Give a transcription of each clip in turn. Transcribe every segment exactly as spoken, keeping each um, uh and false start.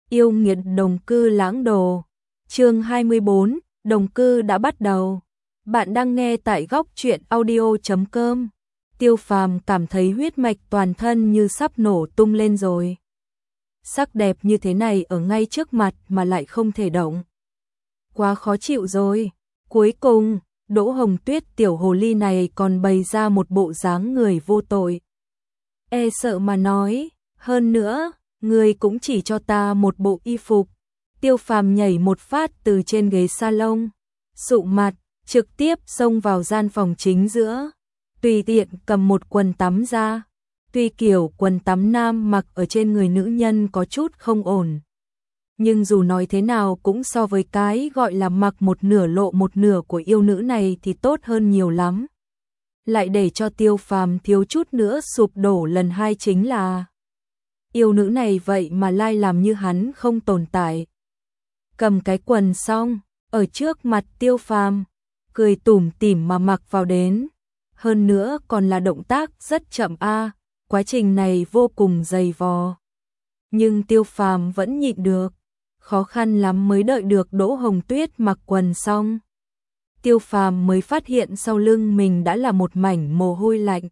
Yêu nghiệt đồng cư lãng đồ. Chương hai mươi bốn, đồng cư đã bắt đầu. Bạn đang nghe tại góc truyện audio chấm com. Tiêu Phàm cảm thấy huyết mạch toàn thân như sắp nổ tung lên rồi. Sắc đẹp như thế này ở ngay trước mặt mà lại không thể động. Quá khó chịu rồi. Cuối cùng, Đỗ Hồng Tuyết tiểu hồ ly này còn bày ra một bộ dáng người vô tội. E sợ mà nói, hơn nữa, người cũng chỉ cho ta một bộ y phục. Tiêu Phàm nhảy một phát từ trên ghế salon, sụ mặt, trực tiếp xông vào gian phòng chính giữa, tùy tiện cầm một quần tắm ra. Tuy kiểu quần tắm nam mặc ở trên người nữ nhân có chút không ổn, nhưng dù nói thế nào cũng so với cái gọi là mặc một nửa lộ một nửa của yêu nữ này thì tốt hơn nhiều lắm. Lại để cho Tiêu Phàm thiếu chút nữa sụp đổ lần hai chính là yêu nữ này vậy mà lai làm như hắn không tồn tại. Cầm cái quần xong, ở trước mặt Tiêu Phàm, cười tủm tỉm mà mặc vào đến. Hơn nữa còn là động tác rất chậm a, quá trình này vô cùng dày vò. Nhưng Tiêu Phàm vẫn nhịn được, khó khăn lắm mới đợi được Đỗ Hồng Tuyết mặc quần xong. Tiêu Phàm mới phát hiện sau lưng mình đã là một mảnh mồ hôi lạnh.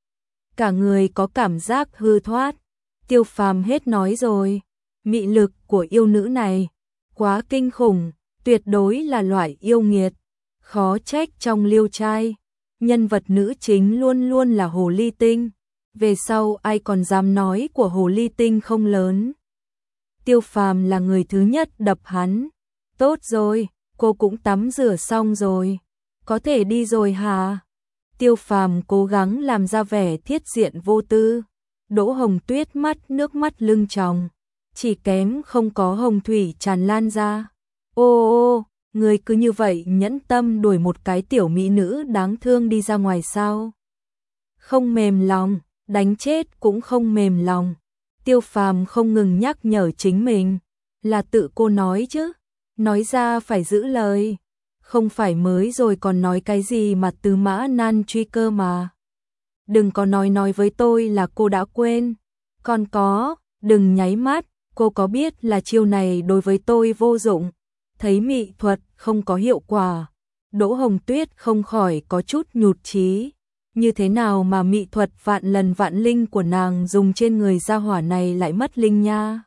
Cả người có cảm giác hư thoát. Tiêu Phàm hết nói rồi, mị lực của yêu nữ này quá kinh khủng, tuyệt đối là loại yêu nghiệt. Khó trách trong Liêu Trai, nhân vật nữ chính luôn luôn là hồ ly tinh. Về sau ai còn dám nói của hồ ly tinh không lớn. Tiêu Phàm là người thứ nhất đập hắn. Tốt rồi, cô cũng tắm rửa xong rồi, có thể đi rồi hả? Tiêu Phàm cố gắng làm ra vẻ thiết diện vô tư. Đỗ Hồng Tuyết mắt nước mắt lưng tròng, chỉ kém không có hồng thủy tràn lan ra. Ô ô, người cứ như vậy nhẫn tâm đuổi một cái tiểu mỹ nữ đáng thương đi ra ngoài sao? Không mềm lòng, đánh chết cũng không mềm lòng. Tiêu Phàm không ngừng nhắc nhở chính mình, là tự cô nói chứ, nói ra phải giữ lời. Không phải mới rồi còn nói cái gì mà tứ mã nan truy cơ mà. Đừng có nói nói với tôi là cô đã quên. Còn có, đừng nháy mắt, cô có biết là chiêu này đối với tôi vô dụng. Thấy mị thuật không có hiệu quả, Đỗ Hồng Tuyết không khỏi có chút nhụt chí. Như thế nào mà mị thuật vạn lần vạn linh của nàng dùng trên người gia hỏa này lại mất linh nha?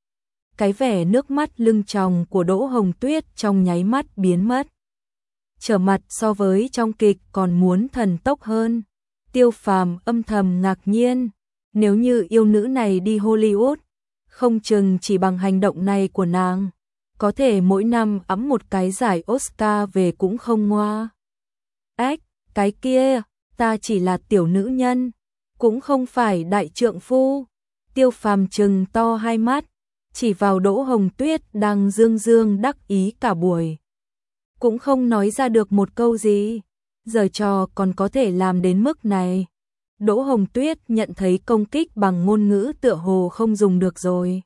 Cái vẻ nước mắt lưng tròng của Đỗ Hồng Tuyết trong nháy mắt biến mất. Trở mặt so với trong kịch còn muốn thần tốc hơn. Tiêu Phàm âm thầm ngạc nhiên, nếu như yêu nữ này đi Hollywood, không chừng chỉ bằng hành động này của nàng, có thể mỗi năm ẵm một cái giải Oscar về cũng không ngoa. Ách, cái kia, ta chỉ là tiểu nữ nhân, cũng không phải đại trượng phu. Tiêu Phàm trừng to hai mắt, chỉ vào Đỗ Hồng Tuyết đang dương dương đắc ý cả buổi. Cũng không nói ra được một câu gì, giờ trò còn có thể làm đến mức này. Đỗ Hồng Tuyết nhận thấy công kích bằng ngôn ngữ tựa hồ không dùng được rồi.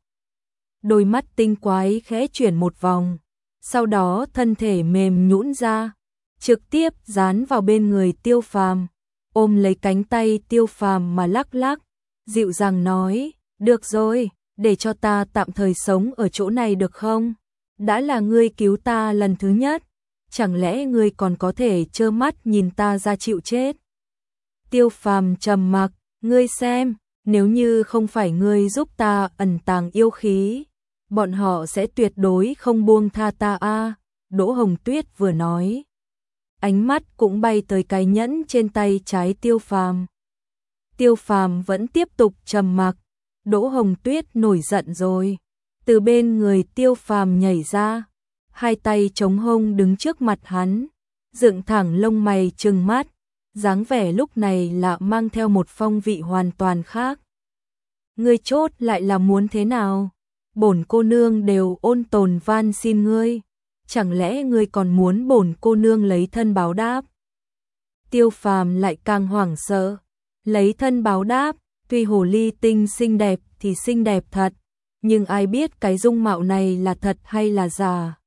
Đôi mắt tinh quái khẽ chuyển một vòng, sau đó thân thể mềm nhũn ra, trực tiếp dán vào bên người Tiêu Phàm, ôm lấy cánh tay Tiêu Phàm mà lắc lắc, dịu dàng nói, được rồi, để cho ta tạm thời sống ở chỗ này được không? Đã là ngươi cứu ta lần thứ nhất, chẳng lẽ ngươi còn có thể trơ mắt nhìn ta ra chịu chết? Tiêu Phàm trầm mặc, ngươi xem, nếu như không phải ngươi giúp ta ẩn tàng yêu khí, bọn họ sẽ tuyệt đối không buông tha ta a. Đỗ Hồng Tuyết vừa nói, ánh mắt cũng bay tới cái nhẫn trên tay trái Tiêu Phàm. Tiêu Phàm vẫn tiếp tục trầm mặc. Đỗ Hồng Tuyết nổi giận rồi, từ bên người Tiêu Phàm nhảy ra, hai tay chống hông đứng trước mặt hắn, dựng thẳng lông mày trừng mắt, dáng vẻ lúc này là mang theo một phong vị hoàn toàn khác. Ngươi chốt lại là muốn thế nào? Bổn cô nương đều ôn tồn van xin ngươi, chẳng lẽ ngươi còn muốn bổn cô nương lấy thân báo đáp? Tiêu Phàm lại càng hoảng sợ, lấy thân báo đáp, tuy hồ ly tinh xinh đẹp thì xinh đẹp thật, nhưng ai biết cái dung mạo này là thật hay là giả?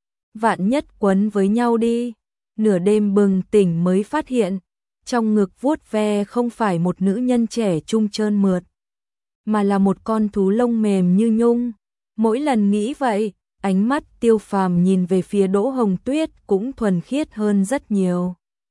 Vạn nhất quấn với nhau đi. Nửa đêm bừng tỉnh mới phát hiện, trong ngực vuốt ve không phải một nữ nhân trẻ trung trơn mượt, mà là một con thú lông mềm như nhung. Mỗi lần nghĩ vậy, ánh mắt Tiêu Phàm nhìn về phía Đỗ Hồng Tuyết cũng thuần khiết hơn rất nhiều.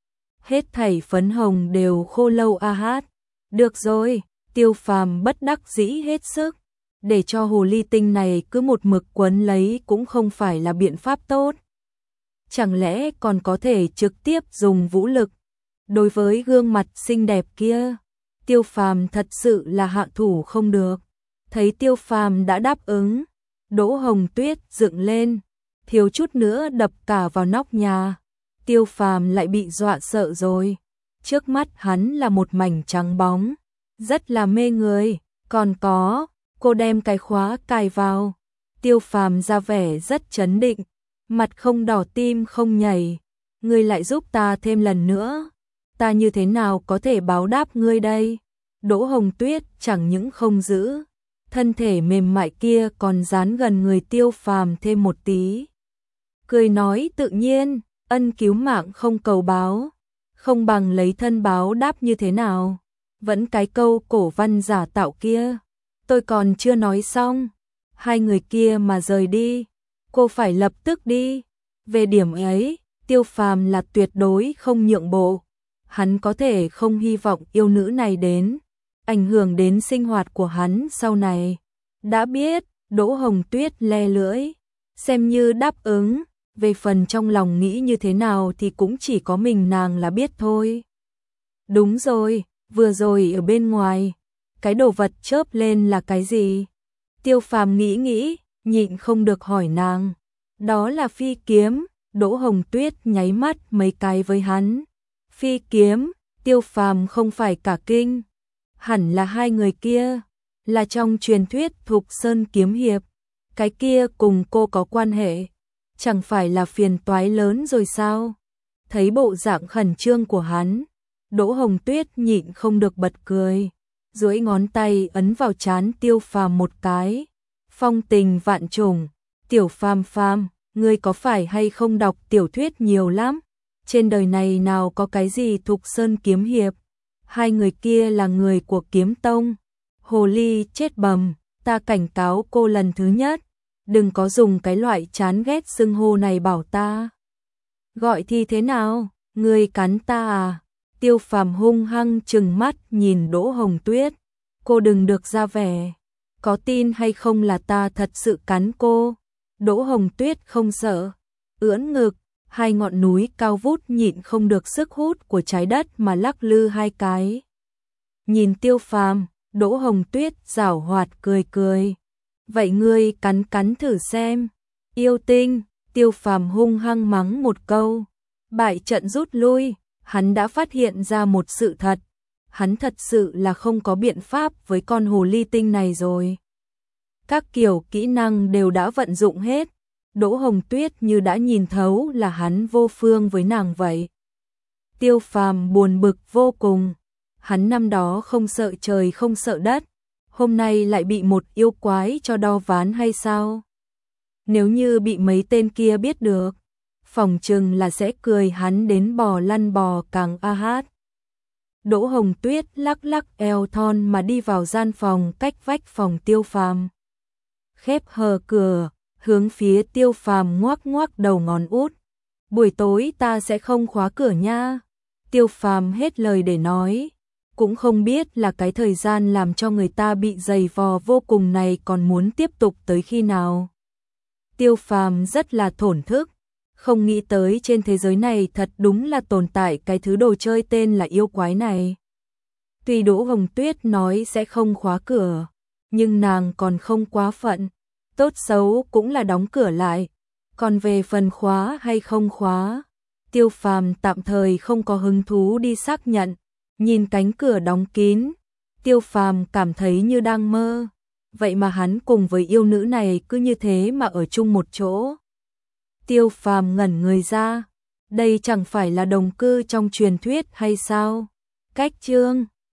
Hết thảy phấn hồng đều khô lâu a hát. Được rồi, Tiêu Phàm bất đắc dĩ hết sức. Để cho hồ ly tinh này cứ một mực quấn lấy cũng không phải là biện pháp tốt. Chẳng lẽ còn có thể trực tiếp dùng vũ lực? Đối với gương mặt xinh đẹp kia, Tiêu Phàm thật sự là hạ thủ không được. Thấy Tiêu Phàm đã đáp ứng, Đỗ Hồng Tuyết dựng lên, thiếu chút nữa đập cả vào nóc nhà. Tiêu Phàm lại bị dọa sợ rồi. Trước mắt hắn là một mảnh trắng bóng, rất là mê người. Còn có, cô đem cái khóa cài vào. Tiêu Phàm ra vẻ rất trấn định, mặt không đỏ tim không nhảy. Ngươi lại giúp ta thêm lần nữa, ta như thế nào có thể báo đáp ngươi đây? Đỗ Hồng Tuyết chẳng những không giữ, thân thể mềm mại kia còn dán gần người Tiêu Phàm thêm một tí. Cười nói tự nhiên, ân cứu mạng không cầu báo, không bằng lấy thân báo đáp như thế nào? Vẫn cái câu cổ văn giả tạo kia. Tôi còn chưa nói xong, hai người kia mà rời đi, cô phải lập tức đi. Về điểm ấy, Tiêu Phàm là tuyệt đối không nhượng bộ. Hắn có thể không hy vọng yêu nữ này đến ảnh hưởng đến sinh hoạt của hắn sau này. Đã biết, Đỗ Hồng Tuyết le lưỡi, xem như đáp ứng. Về phần trong lòng nghĩ như thế nào thì cũng chỉ có mình nàng là biết thôi. Đúng rồi, vừa rồi ở bên ngoài, cái đồ vật chớp lên là cái gì? Tiêu Phàm nghĩ nghĩ, nhịn không được hỏi nàng. Đó là phi kiếm. Đỗ Hồng Tuyết nháy mắt mấy cái với hắn. Phi kiếm? Tiêu Phàm không phải cả kinh. Hẳn là hai người kia, là trong truyền thuyết Thục Sơn kiếm hiệp. Cái kia cùng cô có quan hệ, chẳng phải là phiền toái lớn rồi sao? Thấy bộ dạng khẩn trương của hắn, Đỗ Hồng Tuyết nhịn không được bật cười, duỗi ngón tay ấn vào trán Tiêu Phàm một cái. Phong tình vạn trùng, Tiểu Phàm Phàm, ngươi có phải hay không đọc tiểu thuyết nhiều lắm? Trên đời này nào có cái gì Thục Sơn kiếm hiệp? Hai người kia là người của Kiếm Tông. Hồ ly chết bầm, ta cảnh cáo cô lần thứ nhất, đừng có dùng cái loại chán ghét xưng hô này bảo ta. Gọi thì thế nào, ngươi cắn ta à? Tiêu Phàm hung hăng trừng mắt nhìn Đỗ Hồng Tuyết. Cô đừng được ra vẻ, có tin hay không là ta thật sự cắn cô? Đỗ Hồng Tuyết không sợ, ưỡn ngực, hai ngọn núi cao vút nhịn không được sức hút của trái đất mà lắc lư hai cái. Nhìn Tiêu Phàm, Đỗ Hồng Tuyết giảo hoạt cười cười. Vậy ngươi cắn cắn thử xem. Yêu tinh, Tiêu Phàm hung hăng mắng một câu. Bại trận rút lui, hắn đã phát hiện ra một sự thật. Hắn thật sự là không có biện pháp với con hồ ly tinh này rồi. Các kiểu kỹ năng đều đã vận dụng hết. Đỗ Hồng Tuyết như đã nhìn thấu là hắn vô phương với nàng vậy. Tiêu Phàm buồn bực vô cùng. Hắn năm đó không sợ trời không sợ đất, hôm nay lại bị một yêu quái cho đo ván hay sao? Nếu như bị mấy tên kia biết được, phỏng chừng là sẽ cười hắn đến bò lăn bò càng a hát. Đỗ Hồng Tuyết lắc lắc eo thon mà đi vào gian phòng cách vách phòng Tiêu Phàm. Khép hờ cửa, hướng phía Tiêu Phàm ngoắc ngoắc đầu ngón út. Buổi tối ta sẽ không khóa cửa nha. Tiêu Phàm hết lời để nói. Cũng không biết là cái thời gian làm cho người ta bị dày vò vô cùng này còn muốn tiếp tục tới khi nào. Tiêu Phàm rất là thổn thức, không nghĩ tới trên thế giới này thật đúng là tồn tại cái thứ đồ chơi tên là yêu quái này. Tuy Đỗ Hồng Tuyết nói sẽ không khóa cửa, nhưng nàng còn không quá phận, tốt xấu cũng là đóng cửa lại. Còn về phần khóa hay không khóa, Tiêu Phàm tạm thời không có hứng thú đi xác nhận. Nhìn cánh cửa đóng kín, Tiêu Phàm cảm thấy như đang mơ. Vậy mà hắn cùng với yêu nữ này cứ như thế mà ở chung một chỗ. Tiêu Phàm ngẩn người ra, đây chẳng phải là đồng cư trong truyền thuyết hay sao? Cách chương